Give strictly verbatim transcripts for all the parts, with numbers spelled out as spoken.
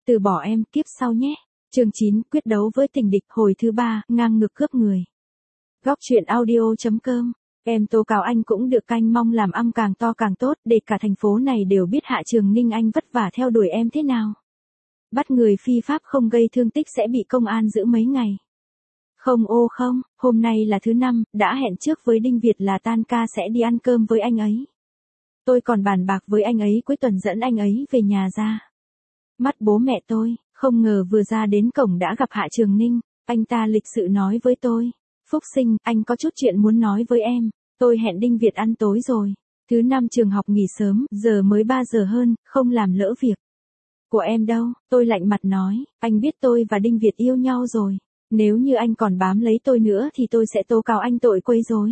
từ bỏ em, kiếp sau nhé. Chương chín, quyết đấu với tình địch, hồi thứ ba, ngang ngược cướp người. Góc truyện audio chấm com. Em tố cáo anh cũng được canh mong làm âm càng to càng tốt, để cả thành phố này đều biết Hạ Trường Ninh anh vất vả theo đuổi em thế nào. Bắt người phi pháp không gây thương tích sẽ bị công an giữ mấy ngày. Không ô không, hôm nay là thứ năm, đã hẹn trước với Đinh Việt là tan ca sẽ đi ăn cơm với anh ấy. Tôi còn bàn bạc với anh ấy cuối tuần dẫn anh ấy về nhà ra. Mắt bố mẹ tôi, không ngờ vừa ra đến cổng đã gặp Hạ Trường Ninh, anh ta lịch sự nói với tôi. Phúc Sinh, anh có chút chuyện muốn nói với em, tôi hẹn Đinh Việt ăn tối rồi. Thứ năm trường học nghỉ sớm, giờ mới ba giờ hơn, không làm lỡ việc của em đâu. Tôi lạnh mặt nói, anh biết tôi và Đinh Việt yêu nhau rồi. Nếu như anh còn bám lấy tôi nữa thì tôi sẽ tố cáo anh tội quấy rối.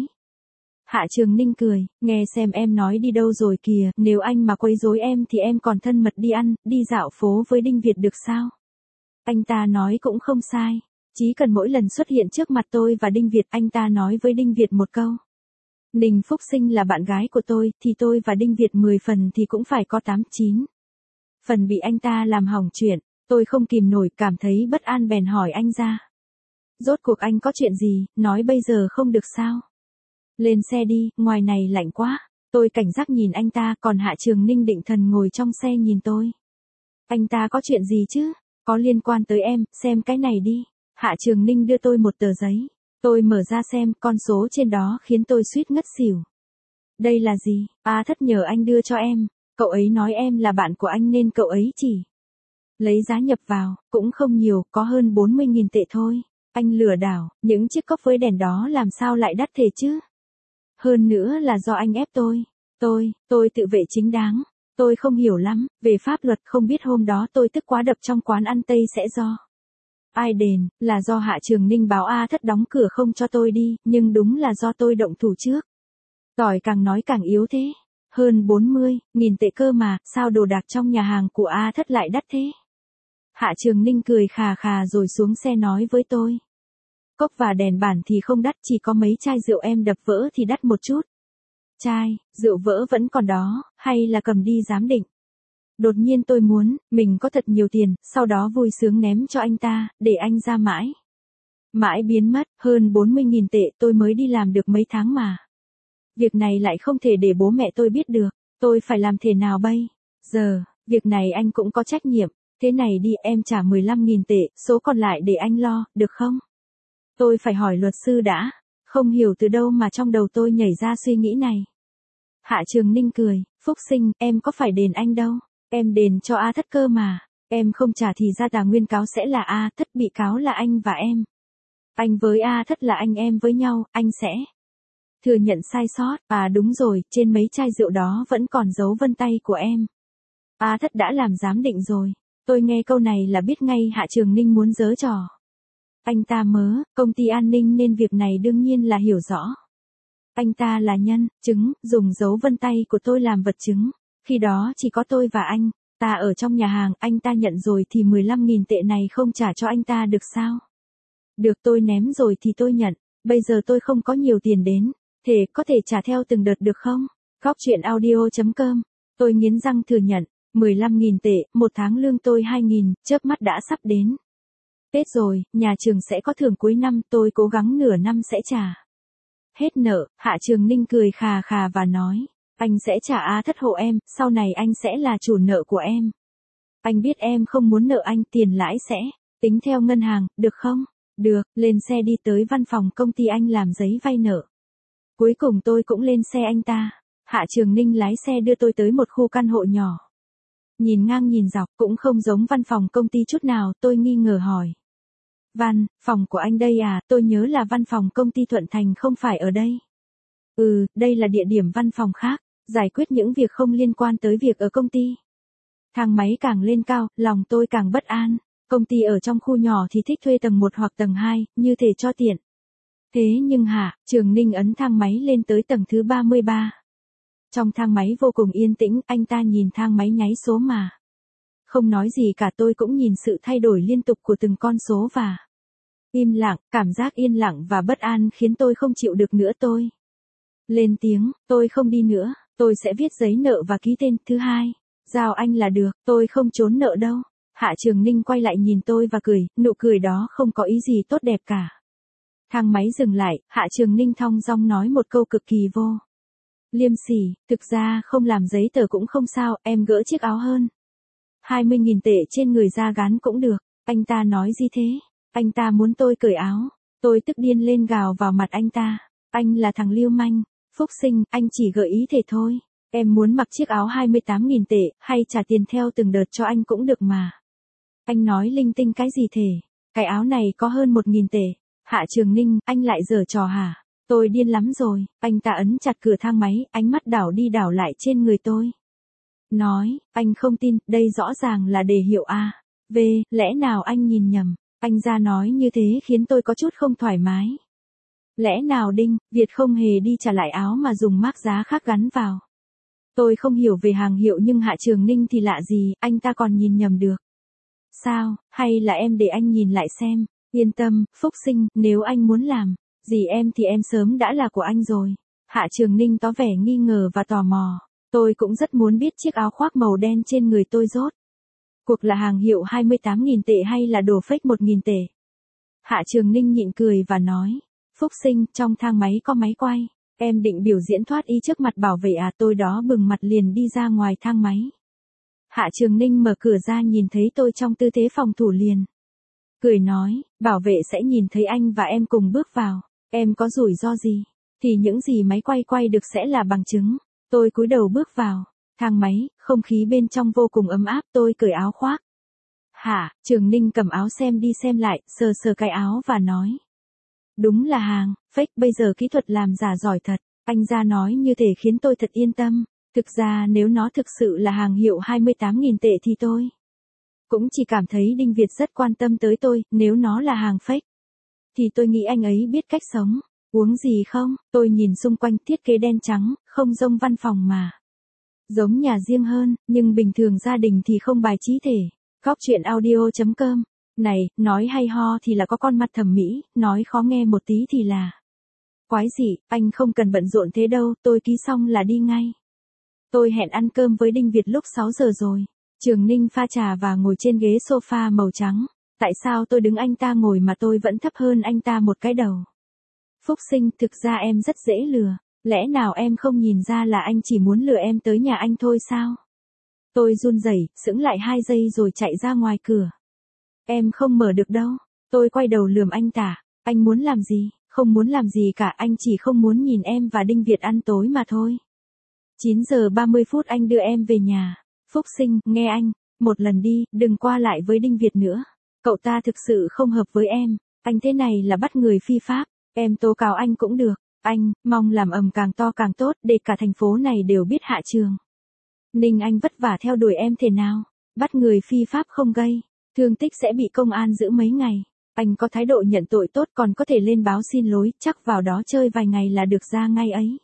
Hạ Trường Ninh cười, nghe xem em nói đi đâu rồi kìa, nếu anh mà quấy rối em thì em còn thân mật đi ăn, đi dạo phố với Đinh Việt được sao? Anh ta nói cũng không sai, chỉ cần mỗi lần xuất hiện trước mặt tôi và Đinh Việt anh ta nói với Đinh Việt một câu. Ninh Phúc Sinh là bạn gái của tôi, thì tôi và Đinh Việt mười phần thì cũng phải có tám chín phần bị anh ta làm hỏng chuyện, tôi không kìm nổi cảm thấy bất an bèn hỏi anh ra. Rốt cuộc anh có chuyện gì, nói bây giờ không được sao? Lên xe đi, ngoài này lạnh quá. Tôi cảnh giác nhìn anh ta, còn Hạ Trường Ninh định thần ngồi trong xe nhìn tôi. Anh ta có chuyện gì chứ? Có liên quan tới em, xem cái này đi. Hạ Trường Ninh đưa tôi một tờ giấy. Tôi mở ra xem, con số trên đó khiến tôi suýt ngất xỉu. Đây là gì? A Thất nhờ anh đưa cho em. Cậu ấy nói em là bạn của anh nên cậu ấy chỉ lấy giá nhập vào, cũng không nhiều, có hơn bốn mươi nghìn tệ thôi. Anh lừa đảo, những chiếc cốc với đèn đó làm sao lại đắt thế chứ? Hơn nữa là do anh ép tôi. Tôi, tôi tự vệ chính đáng. Tôi không hiểu lắm, về pháp luật không biết hôm đó tôi tức quá đập trong quán ăn Tây sẽ do ai đền, là do Hạ Trường Ninh báo A Thất đóng cửa không cho tôi đi, nhưng đúng là do tôi động thủ trước. Tỏi càng nói càng yếu thế. Hơn bốn mươi nghìn tệ cơ mà, sao đồ đạc trong nhà hàng của A Thất lại đắt thế? Hạ Trường Ninh cười khà khà rồi xuống xe nói với tôi. Cốc và đèn bản thì không đắt, chỉ có mấy chai rượu em đập vỡ thì đắt một chút. Chai, rượu vỡ vẫn còn đó, hay là cầm đi giám định. Đột nhiên tôi muốn, mình có thật nhiều tiền, sau đó vui sướng ném cho anh ta, để anh ra mãi. Mãi biến mất, hơn bốn mươi nghìn tệ tôi mới đi làm được mấy tháng mà. Việc này lại không thể để bố mẹ tôi biết được, tôi phải làm thế nào bây giờ, việc này anh cũng có trách nhiệm. Thế này đi, em trả mười lăm nghìn tệ, số còn lại để anh lo, được không? Tôi phải hỏi luật sư đã, không hiểu từ đâu mà trong đầu tôi nhảy ra suy nghĩ này. Hạ Trường Ninh cười, Phúc Sinh, em có phải đền anh đâu, em đền cho A Thất cơ mà, em không trả thì ra tòa nguyên cáo sẽ là A Thất, bị cáo là anh và em. Anh với A Thất là anh em với nhau, anh sẽ thừa nhận sai sót, à đúng rồi, trên mấy chai rượu đó vẫn còn dấu vân tay của em. A Thất đã làm giám định rồi. Tôi nghe câu này là biết ngay Hạ Trường Ninh muốn giở trò. Anh ta mớ, công ty an ninh nên việc này đương nhiên là hiểu rõ. Anh ta là nhân, chứng, dùng dấu vân tay của tôi làm vật chứng. Khi đó chỉ có tôi và anh, ta ở trong nhà hàng, anh ta nhận rồi thì mười lăm nghìn tệ này không trả cho anh ta được sao? Được, tôi ném rồi thì tôi nhận, bây giờ tôi không có nhiều tiền đến, thế có thể trả theo từng đợt được không? Góc truyện audio chấm com. Tôi nghiến răng thừa nhận. mười lăm nghìn tệ, một tháng lương tôi hai nghìn, chớp mắt đã sắp đến. Tết rồi, nhà trường sẽ có thưởng cuối năm, tôi cố gắng nửa năm sẽ trả hết nợ. Hạ Trường Ninh cười khà khà và nói, anh sẽ trả A Thất hộ em, sau này anh sẽ là chủ nợ của em. Anh biết em không muốn nợ anh, tiền lãi sẽ tính theo ngân hàng, được không? Được, lên xe đi tới văn phòng công ty anh làm giấy vay nợ. Cuối cùng tôi cũng lên xe anh ta. Hạ Trường Ninh lái xe đưa tôi tới một khu căn hộ nhỏ. Nhìn ngang nhìn dọc, cũng không giống văn phòng công ty chút nào, tôi nghi ngờ hỏi. Văn, phòng của anh đây à, tôi nhớ là văn phòng công ty Thuận Thành không phải ở đây. Ừ, đây là địa điểm văn phòng khác, giải quyết những việc không liên quan tới việc ở công ty. Thang máy càng lên cao, lòng tôi càng bất an. Công ty ở trong khu nhỏ thì thích thuê tầng một hoặc tầng hai, như thể cho tiện. Thế nhưng Hạ Trường Ninh ấn thang máy lên tới tầng thứ ba mươi ba. Trong thang máy vô cùng yên tĩnh, anh ta nhìn thang máy nháy số mà. Không nói gì cả, tôi cũng nhìn sự thay đổi liên tục của từng con số và im lặng, cảm giác yên lặng và bất an khiến tôi không chịu được nữa. Tôi lên tiếng, tôi không đi nữa, tôi sẽ viết giấy nợ và ký tên. Thứ hai, giao anh là được, tôi không trốn nợ đâu. Hạ Trường Ninh quay lại nhìn tôi và cười, nụ cười đó không có ý gì tốt đẹp cả. Thang máy dừng lại, Hạ Trường Ninh thong dong nói một câu cực kỳ vô liêm sỉ, thực ra không làm giấy tờ cũng không sao, em gỡ chiếc áo hơn. hai mươi nghìn tệ trên người da gán cũng được, anh ta nói gì thế? Anh ta muốn tôi cởi áo, tôi tức điên lên gào vào mặt anh ta. Anh là thằng lưu manh, Phúc Sinh, anh chỉ gợi ý thế thôi. Em muốn mặc chiếc áo hai mươi tám nghìn tệ, hay trả tiền theo từng đợt cho anh cũng được mà. Anh nói linh tinh cái gì thế? Cái áo này có hơn một nghìn tệ. Hạ Trường Ninh, anh lại giở trò hả? Tôi điên lắm rồi, anh ta ấn chặt cửa thang máy, ánh mắt đảo đi đảo lại trên người tôi. Nói, anh không tin, đây rõ ràng là đề hiệu A. V, lẽ nào anh nhìn nhầm? Anh ra nói như thế khiến tôi có chút không thoải mái. Lẽ nào Đinh, Việt không hề đi trả lại áo mà dùng mác giá khác gắn vào? Tôi không hiểu về hàng hiệu nhưng Hạ Trường Ninh thì lạ gì, anh ta còn nhìn nhầm được. Sao, hay là em để anh nhìn lại xem? Yên tâm, Phúc Sinh, nếu anh muốn làm gì em thì em sớm đã là của anh rồi. Hạ Trường Ninh có vẻ nghi ngờ và tò mò. Tôi cũng rất muốn biết chiếc áo khoác màu đen trên người tôi rốt cuộc là hàng hiệu hai mươi tám nghìn tệ hay là đồ fake một nghìn tệ. Hạ Trường Ninh nhịn cười và nói, Phúc Sinh, trong thang máy có máy quay. Em định biểu diễn thoát y trước mặt bảo vệ à? Tôi đó bừng mặt liền đi ra ngoài thang máy. Hạ Trường Ninh mở cửa ra nhìn thấy tôi trong tư thế phòng thủ liền. Cười nói, bảo vệ sẽ nhìn thấy anh và em cùng bước vào. Em có rủi ro gì? Thì những gì máy quay quay được sẽ là bằng chứng. Tôi cúi đầu bước vào thang máy, không khí bên trong vô cùng ấm áp, tôi cởi áo khoác. Hạ Trường Ninh cầm áo xem đi xem lại, sờ sờ cái áo và nói. Đúng là hàng fake, bây giờ kỹ thuật làm giả giỏi thật. Anh ra nói như thể khiến tôi thật yên tâm. Thực ra nếu nó thực sự là hàng hiệu hai mươi tám nghìn tệ thì tôi cũng chỉ cảm thấy Đinh Việt rất quan tâm tới tôi, nếu nó là hàng fake thì tôi nghĩ anh ấy biết cách sống. Uống gì không? Tôi nhìn xung quanh, thiết kế đen trắng, không giống văn phòng mà giống nhà riêng hơn, nhưng bình thường gia đình thì không bài trí thể. Góc truyện audio chấm com. Này, nói hay ho thì là có con mặt thẩm mỹ, nói khó nghe một tí thì là quái dị, anh không cần bận rộn thế đâu, tôi ký xong là đi ngay. Tôi hẹn ăn cơm với Đinh Việt lúc sáu giờ rồi. Trường Ninh pha trà và ngồi trên ghế sofa màu trắng. Tại sao tôi đứng anh ta ngồi mà tôi vẫn thấp hơn anh ta một cái đầu? Phúc Sinh, thực ra em rất dễ lừa. Lẽ nào em không nhìn ra là anh chỉ muốn lừa em tới nhà anh thôi sao? Tôi run rẩy, sững lại hai giây rồi chạy ra ngoài cửa. Em không mở được đâu. Tôi quay đầu lườm anh ta. Anh muốn làm gì? Không muốn làm gì cả, anh chỉ không muốn nhìn em và Đinh Việt ăn tối mà thôi. chín giờ ba mươi phút anh đưa em về nhà. Phúc Sinh, nghe anh, một lần đi, đừng qua lại với Đinh Việt nữa. Cậu ta thực sự không hợp với em. Anh thế này là bắt người phi pháp. Em tố cáo anh cũng được. Anh, mong làm ầm càng to càng tốt để cả thành phố này đều biết Hạ Trường Ninh anh vất vả theo đuổi em thế nào. Bắt người phi pháp không gây thương tích sẽ bị công an giữ mấy ngày. Anh có thái độ nhận tội tốt, còn có thể lên báo xin lỗi, chắc vào đó chơi vài ngày là được ra ngay ấy.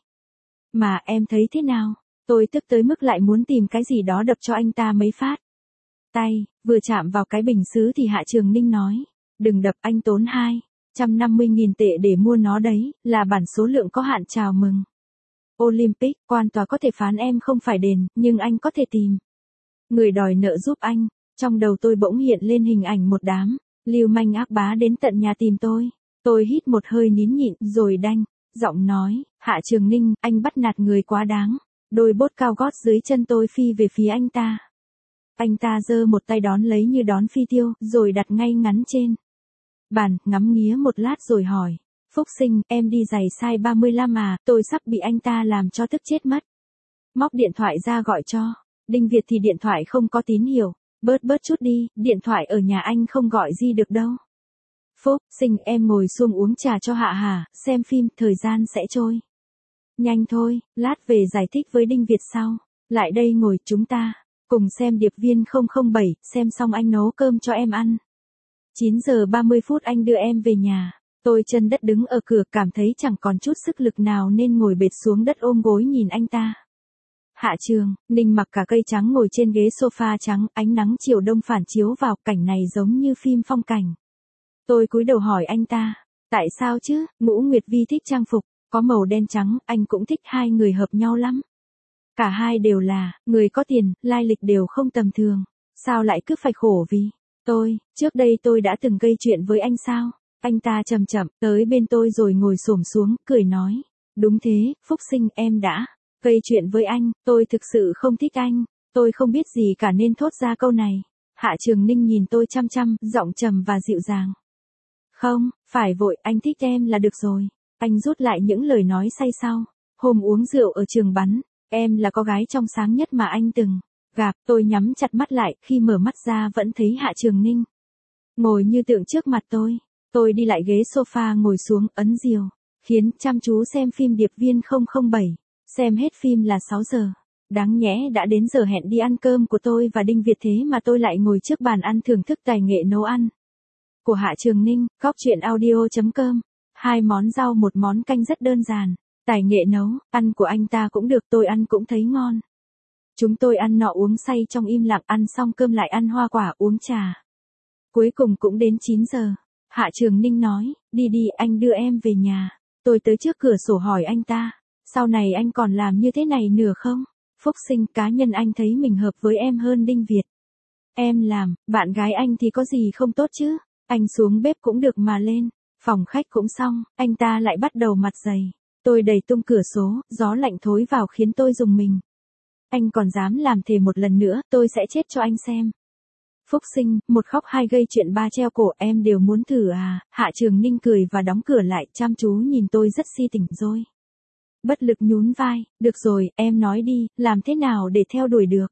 Mà em thấy thế nào? Tôi tức tới mức lại muốn tìm cái gì đó đập cho anh ta mấy phát. Tay, vừa chạm vào cái bình sứ thì Hạ Trường Ninh nói. Đừng đập, anh tốn hai trăm năm mươi nghìn tệ để mua nó đấy, là bản số lượng có hạn. Chào mừng Olympic, quan tòa có thể phán em không phải đền, nhưng anh có thể tìm người đòi nợ giúp anh. Trong đầu tôi bỗng hiện lên hình ảnh một đám lưu manh ác bá đến tận nhà tìm tôi. Tôi hít một hơi nín nhịn, rồi đanh giọng nói, Hạ Trường Ninh, anh bắt nạt người quá đáng. Đôi bốt cao gót dưới chân tôi phi về phía anh ta. Anh ta giơ một tay đón lấy như đón phi tiêu, rồi đặt ngay ngắn trên bàn, ngắm nghía một lát rồi hỏi. Phúc Sinh, em đi giày size ba mươi lăm à? Tôi sắp bị anh ta làm cho tức chết mất. Móc điện thoại ra gọi cho Đinh Việt thì điện thoại không có tín hiệu. Bớt bớt chút đi, điện thoại ở nhà anh không gọi gì được đâu. Phúc Sinh, em ngồi xuống uống trà cho Hạ Hà, xem phim, thời gian sẽ trôi nhanh thôi, lát về giải thích với Đinh Việt sau. Lại đây ngồi, chúng ta cùng xem Điệp viên không không bảy, xem xong anh nấu cơm cho em ăn. chín giờ ba mươi phút anh đưa em về nhà. Tôi chân đất đứng ở cửa, cảm thấy chẳng còn chút sức lực nào nên ngồi bệt xuống đất ôm gối nhìn anh ta. Hạ Trường Ninh mặc cả cây trắng ngồi trên ghế sofa trắng, ánh nắng chiều đông phản chiếu vào, cảnh này giống như phim phong cảnh. Tôi cúi đầu hỏi anh ta, tại sao chứ? Ngũ Nguyệt Vi thích trang phục có màu đen trắng, anh cũng thích, hai người hợp nhau lắm. Cả hai đều là người có tiền, lai lịch đều không tầm thường. Sao lại cứ phải khổ vì tôi, trước đây tôi đã từng gây chuyện với anh sao? Anh ta chậm chậm tới bên tôi rồi ngồi xổm xuống, cười nói. Đúng thế, Phúc Sinh, em đã gây chuyện với anh, tôi thực sự không thích anh. Tôi không biết gì cả nên thốt ra câu này. Hạ Trường Ninh nhìn tôi chăm chăm, giọng trầm và dịu dàng. Không, phải vội, anh thích em là được rồi. Anh rút lại những lời nói say sau. Hôm uống rượu ở trường bắn, em là cô gái trong sáng nhất mà anh từng gặp. Tôi nhắm chặt mắt lại, khi mở mắt ra vẫn thấy Hạ Trường Ninh ngồi như tượng trước mặt tôi. Tôi đi lại ghế sofa ngồi xuống, ấn diều, khiến chăm chú xem phim Điệp viên không không bảy. Xem hết phim là sáu giờ. Đáng nhẽ đã đến giờ hẹn đi ăn cơm của tôi và Đinh Việt thế mà tôi lại ngồi trước bàn ăn thưởng thức tài nghệ nấu ăn của Hạ Trường Ninh. Góc truyện audio chấm com. Hai món rau một món canh rất đơn giản. Tài nghệ nấu, ăn của anh ta cũng được, tôi ăn cũng thấy ngon. Chúng tôi ăn nọ uống say trong im lặng, ăn xong cơm lại ăn hoa quả, uống trà. Cuối cùng cũng đến chín giờ. Hạ Trường Ninh nói, đi đi, anh đưa em về nhà. Tôi tới trước cửa sổ hỏi anh ta, sau này anh còn làm như thế này nữa không? Phúc Sinh, cá nhân anh thấy mình hợp với em hơn Đinh Việt. Em làm, bạn gái anh thì có gì không tốt chứ? Anh xuống bếp cũng được mà lên. Phòng khách cũng xong, anh ta lại bắt đầu mặt dày. Tôi đẩy tung cửa sổ, gió lạnh thối vào khiến tôi rùng mình. Anh còn dám làm thề một lần nữa, tôi sẽ chết cho anh xem. Phúc Sinh, một khóc hai gây chuyện ba treo cổ, em đều muốn thử à? Hạ Trường Ninh cười và đóng cửa lại, chăm chú nhìn tôi rất si tình rồi. Bất lực nhún vai, được rồi, em nói đi, làm thế nào để theo đuổi được?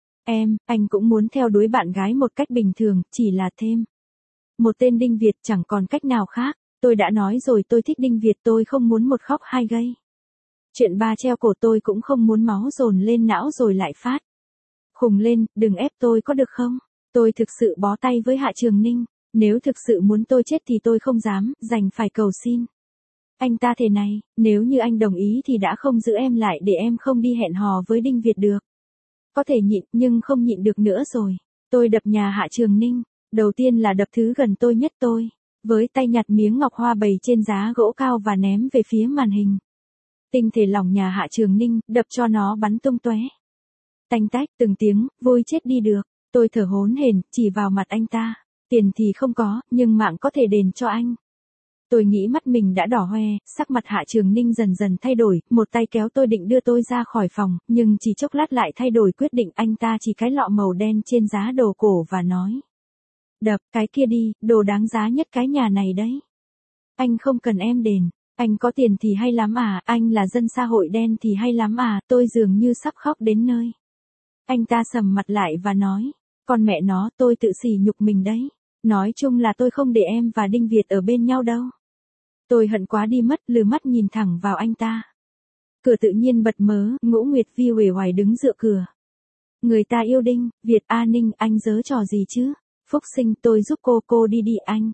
Em, anh cũng muốn theo đuổi bạn gái một cách bình thường, chỉ là thêm một tên Đinh Việt, chẳng còn cách nào khác. Tôi đã nói rồi, tôi thích Đinh Việt, tôi không muốn một khóc hai gây chuyện ba treo cổ, tôi cũng không muốn máu dồn lên não rồi lại phát khùng lên. Đừng ép tôi có được không? Tôi thực sự bó tay với Hạ Trường Ninh. Nếu thực sự muốn tôi chết thì tôi không dám đành phải cầu xin anh ta thế này, nếu như anh đồng ý thì đã không giữ em lại để em không đi hẹn hò với Đinh Việt được. Có thể nhịn, nhưng không nhịn được nữa rồi. Tôi đập nhà Hạ Trường Ninh. Đầu tiên là đập thứ gần tôi nhất tôi. Với tay nhặt miếng ngọc hoa bày trên giá gỗ cao và ném về phía màn hình. Tinh thể lỏng nhà Hạ Trường Ninh, đập cho nó bắn tung tóe. Tanh tách từng tiếng, vui chết đi được. Tôi thở hổn hển, chỉ vào mặt anh ta. Tiền thì không có, nhưng mạng có thể đền cho anh. Tôi nghĩ mắt mình đã đỏ hoe, sắc mặt Hạ Trường Ninh dần dần thay đổi, một tay kéo tôi định đưa tôi ra khỏi phòng, nhưng chỉ chốc lát lại thay đổi quyết định. Anh ta chỉ cái lọ màu đen trên giá đồ cổ và nói. Đập cái kia đi, đồ đáng giá nhất cái nhà này đấy. Anh không cần em đền. Anh có tiền thì hay lắm à, anh là dân xã hội đen thì hay lắm à, tôi dường như sắp khóc đến nơi. Anh ta sầm mặt lại và nói, con mẹ nó, tôi tự sỉ nhục mình đấy. Nói chung là tôi không để em và Đinh Việt ở bên nhau đâu. Tôi hận quá đi mất, lừ mắt nhìn thẳng vào anh ta. Cửa tự nhiên bật mớ, Ngũ Nguyệt Vi uể oải đứng dựa cửa. Người ta yêu Đinh Việt. A Ninh, anh giớ trò gì chứ? Phúc Sinh, tôi giúp cô, cô đi đi anh.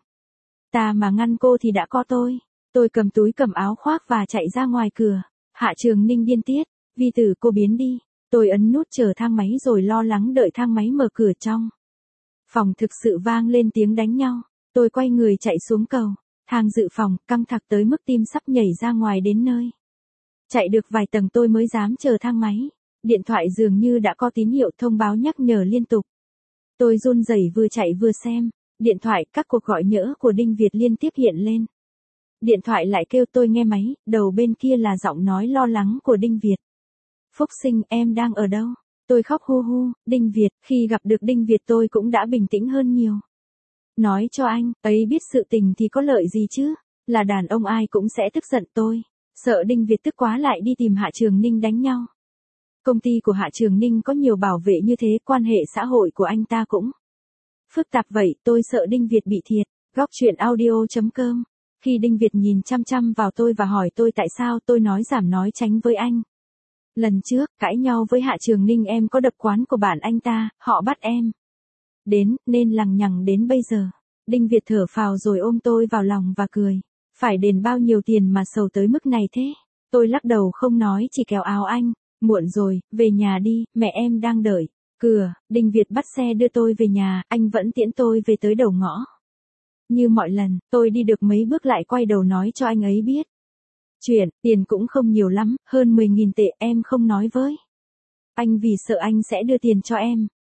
Ta mà ngăn cô thì đã có tôi. Tôi cầm túi cầm áo khoác và chạy ra ngoài cửa. Hạ Trường Ninh điên tiết, Vi tử cô biến đi. Tôi ấn nút chờ thang máy rồi lo lắng đợi thang máy mở cửa trong. Phòng thực sự vang lên tiếng đánh nhau. Tôi quay người chạy xuống cầu. Thang dự phòng, căng thẳng tới mức tim sắp nhảy ra ngoài đến nơi. Chạy được vài tầng tôi mới dám chờ thang máy. Điện thoại dường như đã có tín hiệu thông báo nhắc nhở liên tục. Tôi run rẩy vừa chạy vừa xem. Điện thoại, các cuộc gọi nhỡ của Đinh Việt liên tiếp hiện lên. Điện thoại lại kêu, tôi nghe máy, đầu bên kia là giọng nói lo lắng của Đinh Việt. Phúc Sinh, em đang ở đâu? Tôi khóc hu hu. Đinh Việt, khi gặp được Đinh Việt tôi cũng đã bình tĩnh hơn nhiều. Nói cho anh, ấy biết sự tình thì có lợi gì chứ? Là đàn ông ai cũng sẽ tức giận. Tôi sợ Đinh Việt tức quá lại đi tìm Hạ Trường Ninh đánh nhau. Công ty của Hạ Trường Ninh có nhiều bảo vệ như thế, quan hệ xã hội của anh ta cũng phức tạp vậy, tôi sợ Đinh Việt bị thiệt. Góc truyện audio chấm com. Khi Đinh Việt nhìn chăm chăm vào tôi và hỏi tôi tại sao, tôi nói giảm nói tránh với anh. Lần trước, cãi nhau với Hạ Trường Ninh em có đập quán của bạn anh ta, họ bắt em đến, nên lằng nhằng đến bây giờ. Đinh Việt thở phào rồi ôm tôi vào lòng và cười. Phải đền bao nhiêu tiền mà sầu tới mức này thế? Tôi lắc đầu không nói, chỉ kéo áo anh. Muộn rồi, về nhà đi, mẹ em đang đợi. Cửa, Đinh Việt bắt xe đưa tôi về nhà, anh vẫn tiễn tôi về tới đầu ngõ. Như mọi lần, tôi đi được mấy bước lại quay đầu nói cho anh ấy biết. Chuyện, tiền cũng không nhiều lắm, hơn mười nghìn tệ, em không nói với anh vì sợ anh sẽ đưa tiền cho em.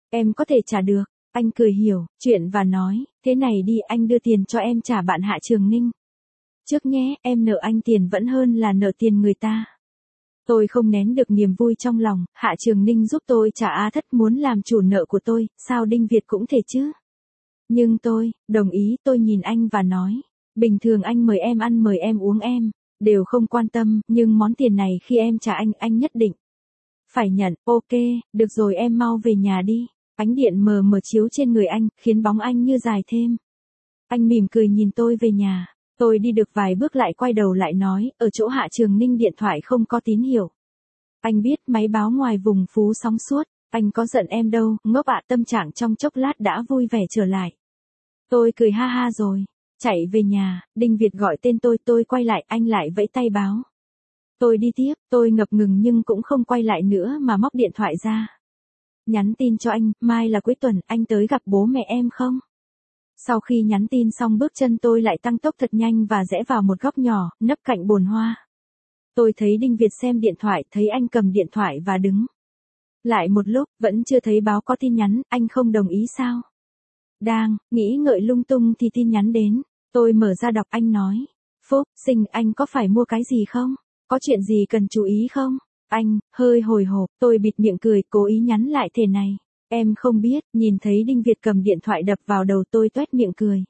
Em có thể trả được. Anh cười hiểu, chuyện và nói, thế này đi anh đưa tiền cho em trả bạn Hạ Trường Ninh. Trước nhé, em nợ anh tiền vẫn hơn là nợ tiền người ta. Tôi không nén được niềm vui trong lòng, Hạ Trường Ninh giúp tôi trả A Thất muốn làm chủ nợ của tôi, sao Đinh Việt cũng thể chứ? Nhưng tôi, đồng ý, tôi nhìn anh và nói, bình thường anh mời em ăn mời em uống em, đều không quan tâm, nhưng món tiền này khi em trả anh, anh nhất định phải nhận. Ok, được rồi em mau về nhà đi. Ánh điện mờ mờ chiếu trên người anh, khiến bóng anh như dài thêm. Anh mỉm cười nhìn tôi về nhà. Tôi đi được vài bước lại quay đầu lại nói, ở chỗ Hạ Trường Ninh điện thoại không có tín hiệu. Anh biết máy báo ngoài vùng Phú sóng suốt, anh có giận em đâu, ngốc ạ. Tâm trạng trong chốc lát đã vui vẻ trở lại. Tôi cười ha ha rồi, chạy về nhà, Đinh Việt gọi tên tôi, tôi quay lại, anh lại vẫy tay báo. Tôi đi tiếp, tôi ngập ngừng nhưng cũng không quay lại nữa mà móc điện thoại ra. Nhắn tin cho anh, mai là cuối tuần, anh tới gặp bố mẹ em không? Sau khi nhắn tin xong bước chân tôi lại tăng tốc thật nhanh và rẽ vào một góc nhỏ, nấp cạnh bồn hoa. Tôi thấy Đinh Việt xem điện thoại, thấy anh cầm điện thoại và đứng lại một lúc, vẫn chưa thấy báo có tin nhắn, anh không đồng ý sao? Đang nghĩ ngợi lung tung thì tin nhắn đến, tôi mở ra đọc, anh nói. Phúc Sinh, anh có phải mua cái gì không? Có chuyện gì cần chú ý không? Anh, hơi hồi hộp, tôi bịt miệng cười, cố ý nhắn lại thế này. Em không biết, nhìn thấy Đinh Việt cầm điện thoại đập vào đầu tôi toét miệng cười.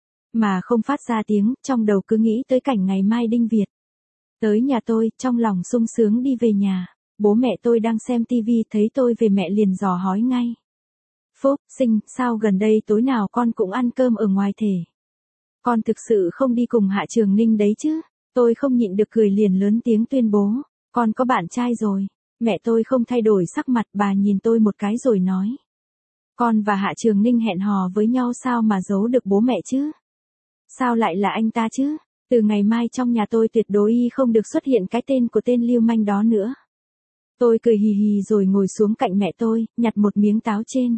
Mà không phát ra tiếng, trong đầu cứ nghĩ tới cảnh ngày mai Đinh Việt tới nhà tôi, trong lòng sung sướng đi về nhà. Bố mẹ tôi đang xem tivi thấy tôi về mẹ liền dò hỏi ngay. Phúc Sinh, sao gần đây tối nào con cũng ăn cơm ở ngoài thể? Con thực sự không đi cùng Hạ Trường Ninh đấy chứ? Tôi không nhịn được cười liền lớn tiếng tuyên bố. Con có bạn trai rồi. Mẹ tôi không thay đổi sắc mặt, bà nhìn tôi một cái rồi nói. Con và Hạ Trường Ninh hẹn hò với nhau sao mà giấu được bố mẹ chứ? Sao lại là anh ta chứ? Từ ngày mai trong nhà tôi tuyệt đối không được xuất hiện cái tên của tên lưu manh đó nữa. Tôi cười hì hì rồi ngồi xuống cạnh mẹ tôi, nhặt một miếng táo trên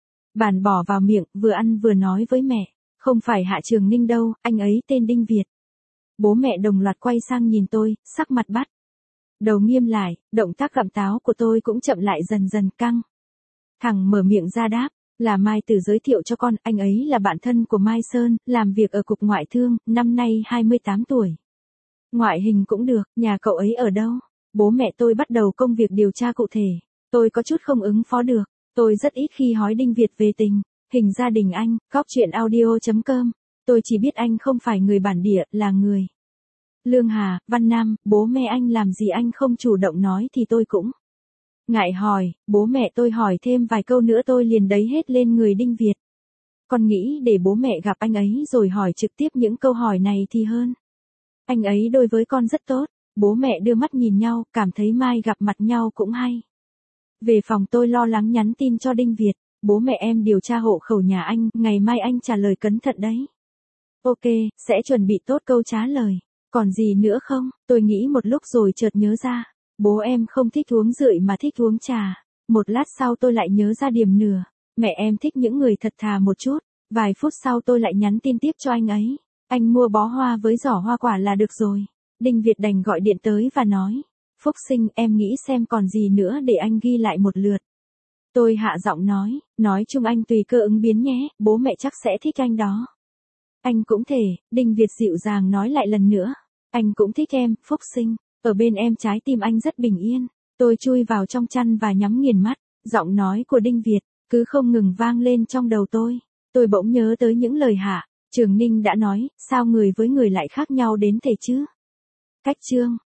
bàn bỏ vào miệng, vừa ăn vừa nói với mẹ. Không phải Hạ Trường Ninh đâu, anh ấy tên Đinh Việt. Bố mẹ đồng loạt quay sang nhìn tôi, sắc mặt bắt đầu nghiêm lại, động tác gặm táo của tôi cũng chậm lại dần dần căng. Thằng mở miệng ra đáp, là Mai Tử giới thiệu cho con, anh ấy là bạn thân của Mai Sơn, làm việc ở cục ngoại thương, năm nay hai mươi tám tuổi. Ngoại hình cũng được, nhà cậu ấy ở đâu? Bố mẹ tôi bắt đầu công việc điều tra cụ thể. Tôi có chút không ứng phó được, tôi rất ít khi hỏi Đinh Việt về tình hình gia đình anh. Góc chuyện audio chấm com. Tôi chỉ biết anh không phải người bản địa, là người Lương Hà, Văn Nam. Bố mẹ anh làm gì anh không chủ động nói thì tôi cũng ngại hỏi. Bố mẹ tôi hỏi thêm vài câu nữa tôi liền đấy hết lên người Đinh Việt. Con nghĩ để bố mẹ gặp anh ấy rồi hỏi trực tiếp những câu hỏi này thì hơn. Anh ấy đối với con rất tốt. Bố mẹ đưa mắt nhìn nhau, cảm thấy mai gặp mặt nhau cũng hay. Về phòng tôi lo lắng nhắn tin cho Đinh Việt. Bố mẹ em điều tra hộ khẩu nhà anh, ngày mai anh trả lời cẩn thận đấy. Ok, sẽ chuẩn bị tốt câu trả lời. Còn gì nữa không? Tôi nghĩ một lúc rồi chợt nhớ ra. Bố em không thích uống rượu mà thích uống trà. Một lát sau tôi lại nhớ ra điểm nửa. Mẹ em thích những người thật thà một chút. Vài phút sau tôi lại nhắn tin tiếp cho anh ấy. Anh mua bó hoa với giỏ hoa quả là được rồi. Đinh Việt đành gọi điện tới và nói. Phúc Sinh, em nghĩ xem còn gì nữa để anh ghi lại một lượt. Tôi hạ giọng nói, nói chung anh tùy cơ ứng biến nhé, bố mẹ chắc sẽ thích anh đó. Anh cũng thể, Đinh Việt dịu dàng nói lại lần nữa. Anh cũng thích em, Phúc Sinh, ở bên em trái tim anh rất bình yên. Tôi chui vào trong chăn và nhắm nghiền mắt, giọng nói của Đinh Việt cứ không ngừng vang lên trong đầu tôi. Tôi bỗng nhớ tới những lời Hạ Trường Ninh đã nói, sao người với người lại khác nhau đến thế chứ? Cách chương